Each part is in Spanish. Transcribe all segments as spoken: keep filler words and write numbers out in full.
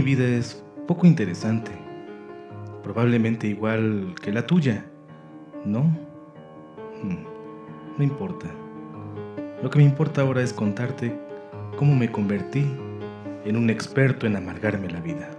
vida es poco interesante. Probablemente igual que la tuya, ¿no? Hmm, no importa. Lo que me importa ahora es contarte cómo me convertí en un experto en amargarme la vida.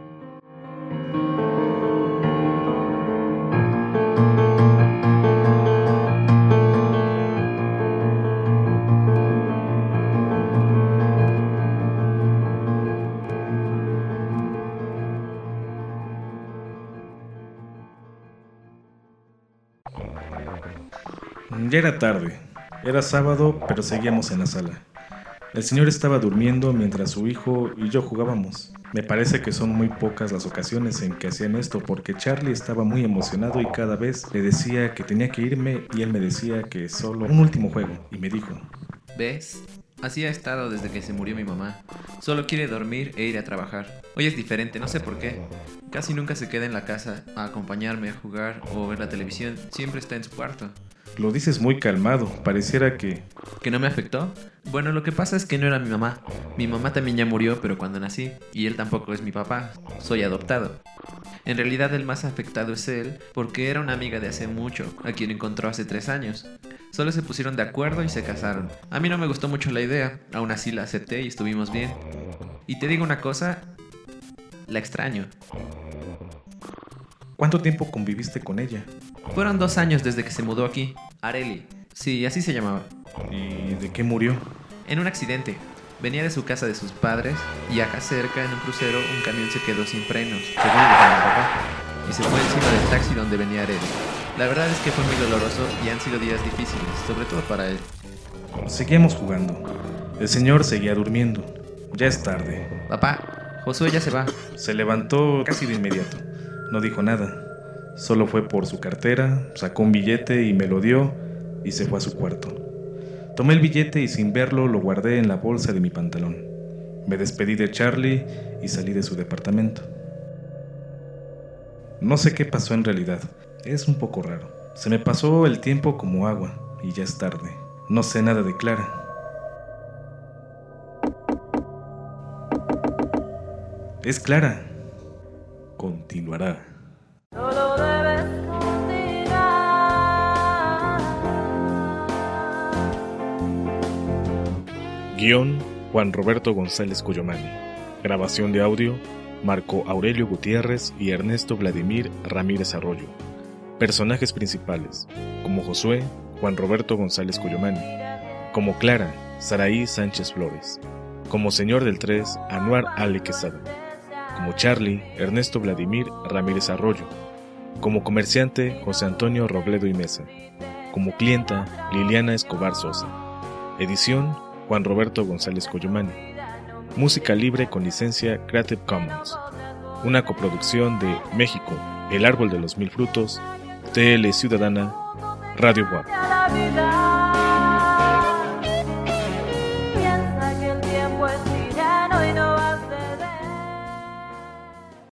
Ya era tarde, era sábado, pero seguíamos en la sala. El señor estaba durmiendo mientras su hijo y yo jugábamos. Me parece que son muy pocas las ocasiones en que hacían esto, porque Charlie estaba muy emocionado y cada vez le decía que tenía que irme y él me decía que solo un último juego, y me dijo: ¿Ves? Así ha estado desde que se murió mi mamá. Solo quiere dormir e ir a trabajar. Hoy es diferente, no sé por qué. Casi nunca se queda en la casa a acompañarme a jugar o ver la televisión. Siempre está en su cuarto. Lo dices muy calmado, pareciera que... ¿Que no me afectó? Bueno, lo que pasa es que no era mi mamá. Mi mamá también ya murió, pero cuando nací. Y él tampoco es mi papá. Soy adoptado. En realidad el más afectado es él, porque era una amiga de hace mucho, a quien encontró hace tres años. Solo se pusieron de acuerdo y se casaron. A mí no me gustó mucho la idea, aún así la acepté y estuvimos bien. Y te digo una cosa, la extraño. ¿Cuánto tiempo conviviste con ella? Fueron dos años desde que se mudó aquí. Areli. Sí, así se llamaba. ¿Y de qué murió? En un accidente. Venía de su casa de sus padres y acá cerca, en un crucero, un camión se quedó sin frenos, según dijo mi papá, y se fue encima del taxi donde venía Areli. La verdad es que fue muy doloroso y han sido días difíciles, sobre todo para él. Seguíamos jugando. El señor seguía durmiendo. Ya es tarde. Papá, Josué ya se va. Se levantó casi de inmediato. No dijo nada. Solo fue por su cartera, sacó un billete y me lo dio y se fue a su cuarto. Tomé el billete y sin verlo lo guardé en la bolsa de mi pantalón. Me despedí de Charlie y salí de su departamento. No sé qué pasó en realidad. Es un poco raro. Se me pasó el tiempo como agua y ya es tarde. No sé nada de Clara. Es Clara. Continuará. Solo debes continuar. Guión: Juan Roberto González Cuyomani. Grabación de audio: Marco Aurelio Gutiérrez y Ernesto Vladimir Ramírez Arroyo. Personajes principales: como Josué, Juan Roberto González Cuyomani; como Clara, Saraí Sánchez Flores; como Señor del tres, Anuar Ale Quesada; como Charlie, Ernesto Vladimir Ramírez Arroyo; como comerciante, José Antonio Robledo y Mesa; como clienta, Liliana Escobar Sosa. Edición: Juan Roberto González Cuyomani. Música libre con licencia Creative Commons. Una coproducción de México, El Árbol de los Mil Frutos, T L Ciudadana, Radio W A P.